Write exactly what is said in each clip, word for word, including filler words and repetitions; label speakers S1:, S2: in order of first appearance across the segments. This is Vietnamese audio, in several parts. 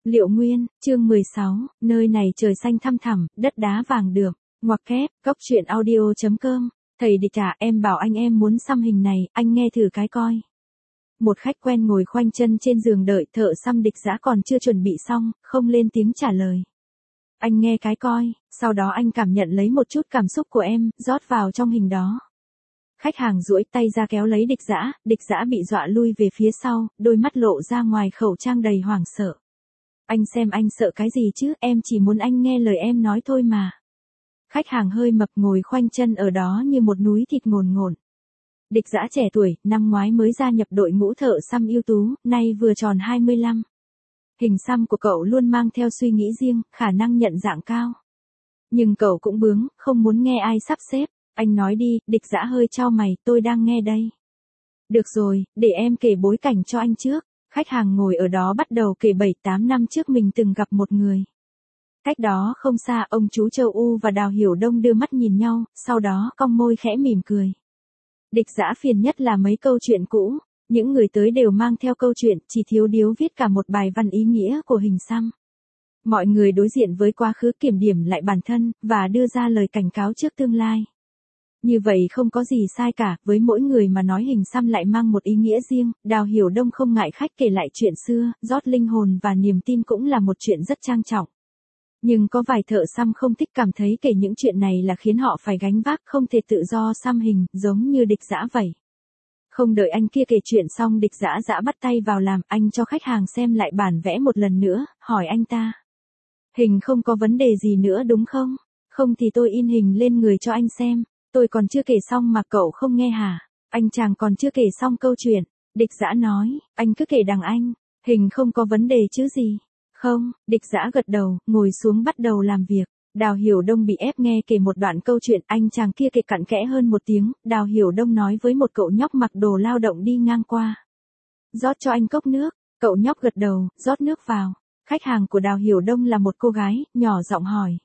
S1: Liệu Nguyên, chương mười sáu, nơi này trời xanh thăm thẳm, đất đá vàng được. Ngoặc kép, cốc truyện audio chấm com. Thầy địch à, em bảo anh em muốn xăm hình này, anh nghe thử cái coi. Một khách quen ngồi khoanh chân trên giường đợi thợ xăm địch dã còn chưa chuẩn bị xong, không lên tiếng trả lời. Anh nghe cái coi, sau đó anh cảm nhận lấy một chút cảm xúc của em, rót vào trong hình đó. Khách hàng duỗi tay ra kéo lấy địch dã, địch dã bị dọa lui về phía sau, đôi mắt lộ ra ngoài khẩu trang đầy hoảng sợ. Anh xem anh sợ cái gì chứ, em chỉ muốn anh nghe lời em nói thôi mà. Khách hàng hơi mập ngồi khoanh chân ở đó như một núi thịt ngồn ngộn. Địch dã trẻ tuổi, năm ngoái mới gia nhập đội ngũ thợ xăm ưu tú, nay vừa tròn hai mươi lăm. Hình xăm của cậu luôn mang theo suy nghĩ riêng, khả năng nhận dạng cao. Nhưng cậu cũng bướng, không muốn nghe ai sắp xếp. Anh nói đi, địch dã hơi chau mày, tôi đang nghe đây. Được rồi, để em kể bối cảnh cho anh trước. Khách hàng ngồi ở đó bắt đầu kể bảy tám năm trước mình từng gặp một người. Cách đó không xa, ông chú Châu U và Đào Hiểu Đông đưa mắt nhìn nhau, sau đó cong môi khẽ mỉm cười. Địch dã phiền nhất là mấy câu chuyện cũ, những người tới đều mang theo câu chuyện, chỉ thiếu điếu viết cả một bài văn ý nghĩa của hình xăm. Mọi người đối diện với quá khứ kiểm điểm lại bản thân, và đưa ra lời cảnh cáo trước tương lai. Như vậy không có gì sai cả, với mỗi người mà nói hình xăm lại mang một ý nghĩa riêng. Đào Hiểu Đông không ngại khách kể lại chuyện xưa, rót linh hồn và niềm tin cũng là một chuyện rất trang trọng. Nhưng có vài thợ xăm không thích, cảm thấy kể những chuyện này là khiến họ phải gánh vác, không thể tự do xăm hình, giống như địch dã vậy. Không đợi anh kia kể chuyện xong, địch dã dã bắt tay vào làm. Anh cho khách hàng xem lại bản vẽ một lần nữa, hỏi anh ta. Hình không có vấn đề gì nữa đúng không? Không thì tôi in hình lên người cho anh xem. Tôi còn chưa kể xong mà cậu không nghe hả? Anh chàng còn chưa kể xong câu chuyện. Địch dã nói, anh cứ kể đằng anh. Hình không có vấn đề chứ gì? Không, địch dã gật đầu, ngồi xuống bắt đầu làm việc. Đào Hiểu Đông bị ép nghe kể một đoạn câu chuyện, anh chàng kia kể cặn kẽ hơn một tiếng. Đào Hiểu Đông nói với một cậu nhóc mặc đồ lao động đi ngang qua. Rót cho anh cốc nước. Cậu nhóc gật đầu, rót nước vào. Khách hàng của Đào Hiểu Đông là một cô gái, nhỏ giọng hỏi.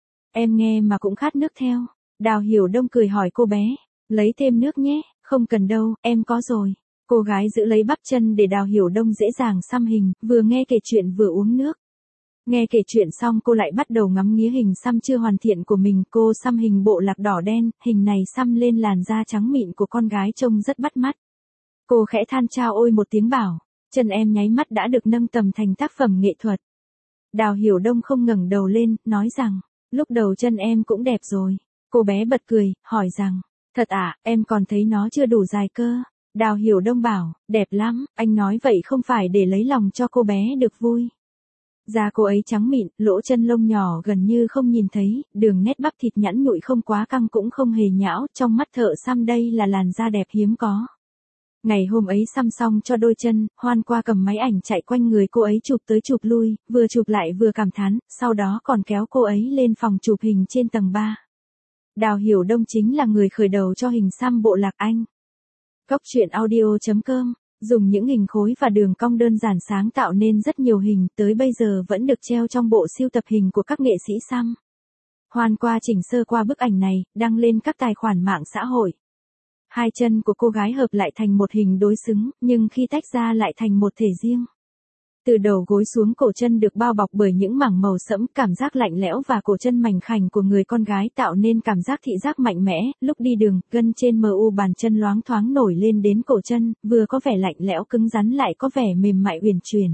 S1: Em nghe mà cũng khát nước theo. Đào Hiểu Đông cười hỏi cô bé, lấy thêm nước nhé, không cần đâu, em có rồi. Cô gái giữ lấy bắp chân để Đào Hiểu Đông dễ dàng xăm hình, vừa nghe kể chuyện vừa uống nước. Nghe kể chuyện xong cô lại bắt đầu ngắm nghía hình xăm chưa hoàn thiện của mình. Cô xăm hình bộ lạc đỏ đen, hình này xăm lên làn da trắng mịn của con gái trông rất bắt mắt. Cô khẽ than chao ôi một tiếng bảo, chân em nháy mắt đã được nâng tầm thành tác phẩm nghệ thuật. Đào Hiểu Đông không ngẩng đầu lên, nói rằng, lúc đầu chân em cũng đẹp rồi. Cô bé bật cười, hỏi rằng, thật à, em còn thấy nó chưa đủ dài cơ. Đào Hiểu Đông bảo, đẹp lắm, anh nói vậy không phải để lấy lòng cho cô bé được vui. Da cô ấy trắng mịn, lỗ chân lông nhỏ gần như không nhìn thấy, đường nét bắp thịt nhẵn nhụi không quá căng cũng không hề nhão, trong mắt thợ xăm đây là làn da đẹp hiếm có. Ngày hôm ấy xăm xong cho đôi chân, Hoan qua cầm máy ảnh chạy quanh người cô ấy chụp tới chụp lui, vừa chụp lại vừa cảm thán, sau đó còn kéo cô ấy lên phòng chụp hình trên tầng ba. Đào Hiểu Đông chính là người khởi đầu cho hình xăm bộ lạc Anh. Cốc truyện audio chấm com, dùng những hình khối và đường cong đơn giản sáng tạo nên rất nhiều hình, tới bây giờ vẫn được treo trong bộ sưu tập hình của các nghệ sĩ xăm. Hoan qua chỉnh sơ qua bức ảnh này, đăng lên các tài khoản mạng xã hội. Hai chân của cô gái hợp lại thành một hình đối xứng, nhưng khi tách ra lại thành một thể riêng. Từ đầu gối xuống cổ chân được bao bọc bởi những mảng màu sẫm, cảm giác lạnh lẽo và cổ chân mảnh khảnh của người con gái tạo nên cảm giác thị giác mạnh mẽ. Lúc đi đường, gân trên mu bàn chân loáng thoáng nổi lên đến cổ chân, vừa có vẻ lạnh lẽo cứng rắn lại có vẻ mềm mại uyển chuyển.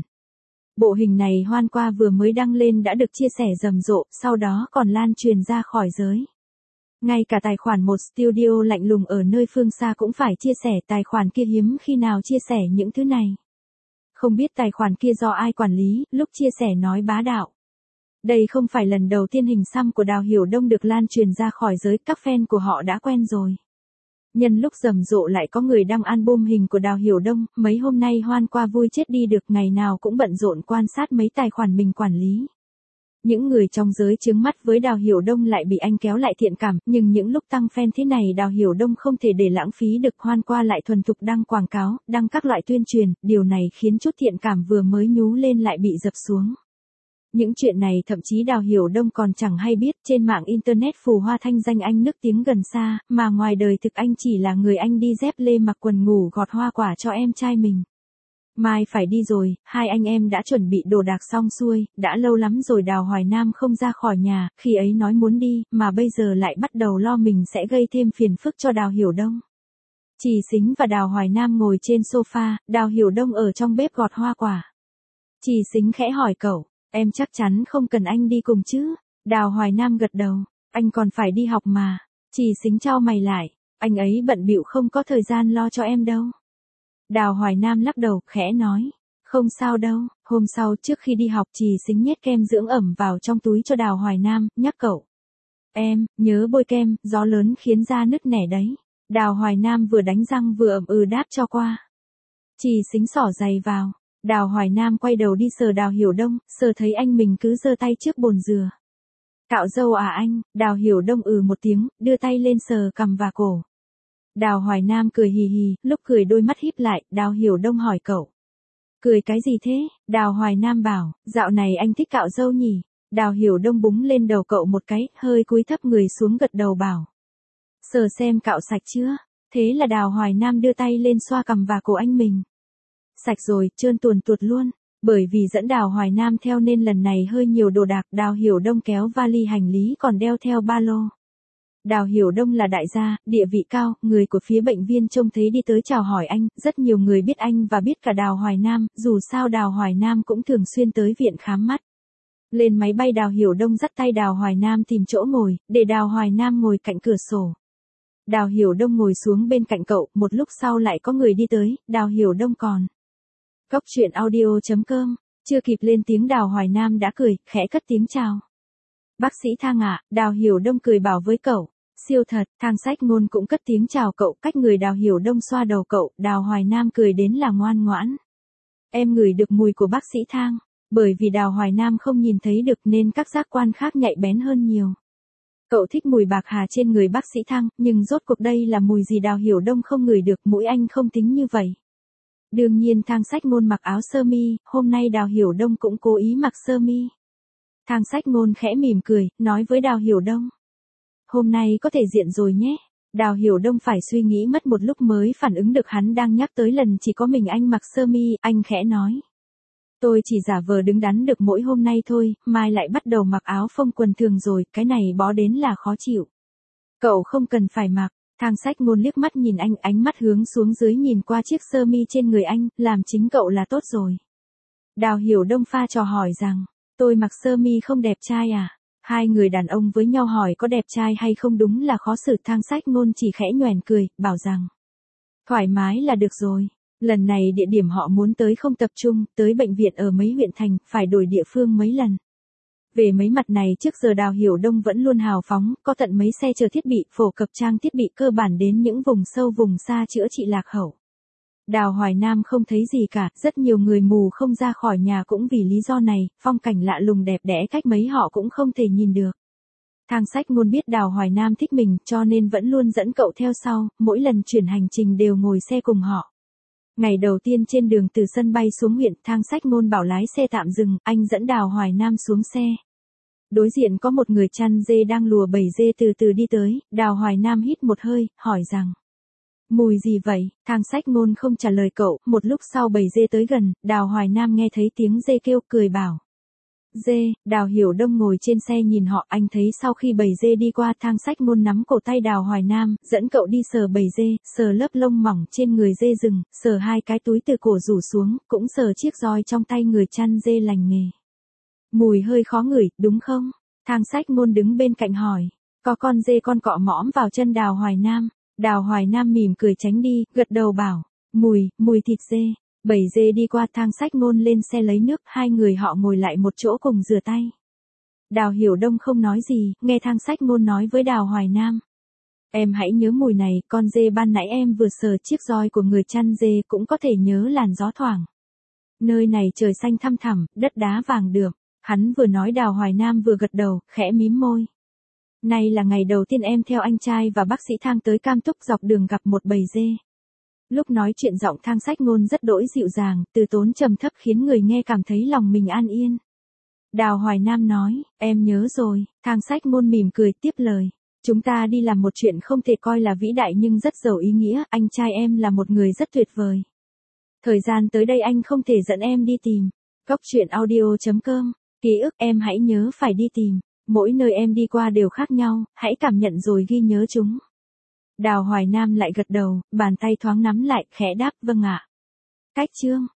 S1: Bộ hình này Hoan qua vừa mới đăng lên đã được chia sẻ rầm rộ, sau đó còn lan truyền ra khỏi giới. Ngay cả tài khoản một studio lạnh lùng ở nơi phương xa cũng phải chia sẻ, tài khoản kia hiếm khi nào chia sẻ những thứ này. Không biết tài khoản kia do ai quản lý, lúc chia sẻ nói bá đạo. Đây không phải lần đầu tiên hình xăm của Đào Hiểu Đông được lan truyền ra khỏi giới, các fan của họ đã quen rồi. Nhân lúc rầm rộ lại có người đăng album hình của Đào Hiểu Đông, mấy hôm nay Hoan qua vui chết đi được, ngày nào cũng bận rộn quan sát mấy tài khoản mình quản lý. Những người trong giới chướng mắt với Đào Hiểu Đông lại bị anh kéo lại thiện cảm, nhưng những lúc tăng fan thế này Đào Hiểu Đông không thể để lãng phí được. Hoan qua lại thuần thục đăng quảng cáo, đăng các loại tuyên truyền, điều này khiến chút thiện cảm vừa mới nhú lên lại bị dập xuống. Những chuyện này thậm chí Đào Hiểu Đông còn chẳng hay biết, trên mạng internet phù hoa thanh danh anh nức tiếng gần xa, mà ngoài đời thực anh chỉ là người anh đi dép lê mặc quần ngủ gọt hoa quả cho em trai mình. Mai phải đi rồi, hai anh em đã chuẩn bị đồ đạc xong xuôi, đã lâu lắm rồi Đào Hoài Nam không ra khỏi nhà, khi ấy nói muốn đi, mà bây giờ lại bắt đầu lo mình sẽ gây thêm phiền phức cho Đào Hiểu Đông. Trì Xính và Đào Hoài Nam ngồi trên sofa, Đào Hiểu Đông ở trong bếp gọt hoa quả. Trì Xính khẽ hỏi cậu, em chắc chắn không cần anh đi cùng chứ? Đào Hoài Nam gật đầu, anh còn phải đi học mà. Trì Xính chau mày lại, anh ấy bận bịu không có thời gian lo cho em đâu. Đào Hoài Nam lắc đầu, khẽ nói, không sao đâu. Hôm sau trước khi đi học Trì Xính nhét kem dưỡng ẩm vào trong túi cho Đào Hoài Nam, nhắc cậu. Em, nhớ bôi kem, gió lớn khiến da nứt nẻ đấy. Đào Hoài Nam vừa đánh răng vừa ậm ừ đáp cho qua. Trì Xính xỏ giày vào. Đào Hoài Nam quay đầu đi sờ Đào Hiểu Đông, sờ thấy anh mình cứ giơ tay trước bồn dừa. Cạo râu à anh? Đào Hiểu Đông ừ một tiếng, đưa tay lên sờ cằm và cổ. Đào Hoài Nam cười hì hì, lúc cười đôi mắt híp lại, Đào Hiểu Đông hỏi cậu. Cười cái gì thế? Đào Hoài Nam bảo, dạo này anh thích cạo râu nhỉ? Đào Hiểu Đông búng lên đầu cậu một cái, hơi cúi thấp người xuống gật đầu bảo. Sờ xem cạo sạch chưa? Thế là Đào Hoài Nam đưa tay lên xoa cằm và cổ anh mình. Sạch rồi, trơn tuồn tuột luôn. Bởi vì dẫn Đào Hoài Nam theo nên lần này hơi nhiều đồ đạc, Đào Hiểu Đông kéo vali hành lý còn đeo theo ba lô. Đào Hiểu Đông là đại gia, địa vị cao, người của phía bệnh viên trông thấy đi tới chào hỏi anh, rất nhiều người biết anh và biết cả Đào Hoài Nam, dù sao Đào Hoài Nam cũng thường xuyên tới viện khám mắt. Lên máy bay Đào Hiểu Đông dắt tay Đào Hoài Nam tìm chỗ ngồi, để Đào Hoài Nam ngồi cạnh cửa sổ. Đào Hiểu Đông ngồi xuống bên cạnh cậu, một lúc sau lại có người đi tới, Đào Hiểu Đông còn. Cốc truyện audio chấm com, chưa kịp lên tiếng Đào Hoài Nam đã cười, khẽ cất tiếng chào. Bác sĩ Thang ạ, à, Đào Hiểu Đông cười bảo với cậu, siêu thật. Thang Sách Ngôn cũng cất tiếng chào cậu, cách người Đào Hiểu Đông xoa đầu cậu, Đào Hoài Nam cười đến là ngoan ngoãn. Em ngửi được mùi của bác sĩ Thang, bởi vì Đào Hoài Nam không nhìn thấy được nên các giác quan khác nhạy bén hơn nhiều. Cậu thích mùi bạc hà trên người bác sĩ Thang, nhưng rốt cuộc đây là mùi gì Đào Hiểu Đông không ngửi được, mũi anh không tính như vậy. Đương nhiên Thang Sách Ngôn mặc áo sơ mi, hôm nay Đào Hiểu Đông cũng cố ý mặc sơ mi. Thang Sách Ngôn khẽ mỉm cười, nói với Đào Hiểu Đông. Hôm nay có thể diện rồi nhé. Đào Hiểu Đông phải suy nghĩ mất một lúc mới phản ứng được hắn đang nhắc tới lần chỉ có mình anh mặc sơ mi, anh khẽ nói. Tôi chỉ giả vờ đứng đắn được mỗi hôm nay thôi, mai lại bắt đầu mặc áo phông quần thường rồi, cái này bó đến là khó chịu. Cậu không cần phải mặc. Thang Sách Ngôn liếc mắt nhìn anh, ánh mắt hướng xuống dưới nhìn qua chiếc sơ mi trên người anh, làm chính cậu là tốt rồi. Đào Hiểu Đông pha trò hỏi rằng, tôi mặc sơ mi không đẹp trai à? Hai người đàn ông với nhau hỏi có đẹp trai hay không đúng là khó xử. Thang Sách Ngôn chỉ khẽ nhoẻn cười, bảo rằng, thoải mái là được rồi. Lần này địa điểm họ muốn tới không tập trung, tới bệnh viện ở mấy huyện thành, phải đổi địa phương mấy lần. Về mấy mặt này trước giờ Đào Hiểu Đông vẫn luôn hào phóng, có tận mấy xe chờ thiết bị, phổ cập trang thiết bị cơ bản đến những vùng sâu vùng xa chữa trị lạc hậu. Đào Hoài Nam không thấy gì cả, rất nhiều người mù không ra khỏi nhà cũng vì lý do này, phong cảnh lạ lùng đẹp đẽ cách mấy họ cũng không thể nhìn được. Thang Sách Ngôn biết Đào Hoài Nam thích mình cho nên vẫn luôn dẫn cậu theo sau, mỗi lần chuyển hành trình đều ngồi xe cùng họ. Ngày đầu tiên trên đường từ sân bay xuống huyện, Thang Sách Ngôn bảo lái xe tạm dừng, anh dẫn Đào Hoài Nam xuống xe. Đối diện có một người chăn dê đang lùa bầy dê từ từ đi tới, Đào Hoài Nam hít một hơi, hỏi rằng. Mùi gì vậy? Thang Sách Ngôn không trả lời cậu, một lúc sau bầy dê tới gần, Đào Hoài Nam nghe thấy tiếng dê kêu, cười bảo. Dê, Đào Hiểu Đông ngồi trên xe nhìn họ, anh thấy sau khi bầy dê đi qua Thang Sách Ngôn nắm cổ tay Đào Hoài Nam, dẫn cậu đi sờ bầy dê, sờ lớp lông mỏng trên người dê rừng, sờ hai cái túi từ cổ rủ xuống, cũng sờ chiếc roi trong tay người chăn dê lành nghề. Mùi hơi khó ngửi, đúng không? Thang Sách Ngôn đứng bên cạnh hỏi, có con dê con cọ mõm vào chân Đào Hoài Nam. Đào Hoài Nam mỉm cười tránh đi, gật đầu bảo, mùi, mùi thịt dê. Bầy dê đi qua. Thang Sách Ngôn lên xe lấy nước, hai người họ ngồi lại một chỗ cùng rửa tay. Đào Hiểu Đông không nói gì, nghe Thang Sách Ngôn nói với Đào Hoài Nam. Em hãy nhớ mùi này, con dê ban nãy em vừa sờ chiếc roi của người chăn dê cũng có thể nhớ làn gió thoảng. Nơi này trời xanh thăm thẳm, đất đá vàng đượm. Hắn vừa nói Đào Hoài Nam vừa gật đầu, khẽ mím môi. Nay là ngày đầu tiên em theo anh trai và bác sĩ Thang tới Cam Túc, dọc đường gặp một bầy dê. Lúc nói chuyện giọng Thang Sách Ngôn rất đỗi dịu dàng, từ tốn trầm thấp khiến người nghe cảm thấy lòng mình an yên. Đào Hoài Nam nói, em nhớ rồi. Thang Sách Ngôn mỉm cười tiếp lời. Chúng ta đi làm một chuyện không thể coi là vĩ đại nhưng rất giàu ý nghĩa, anh trai em là một người rất tuyệt vời. Thời gian tới đây anh không thể dẫn em đi tìm. Cốc truyện audio chấm com. Ký ức em hãy nhớ phải đi tìm. Mỗi nơi em đi qua đều khác nhau, hãy cảm nhận rồi ghi nhớ chúng. Đào Hoài Nam lại gật đầu, bàn tay thoáng nắm lại, khẽ đáp vâng ạ. Cách chương.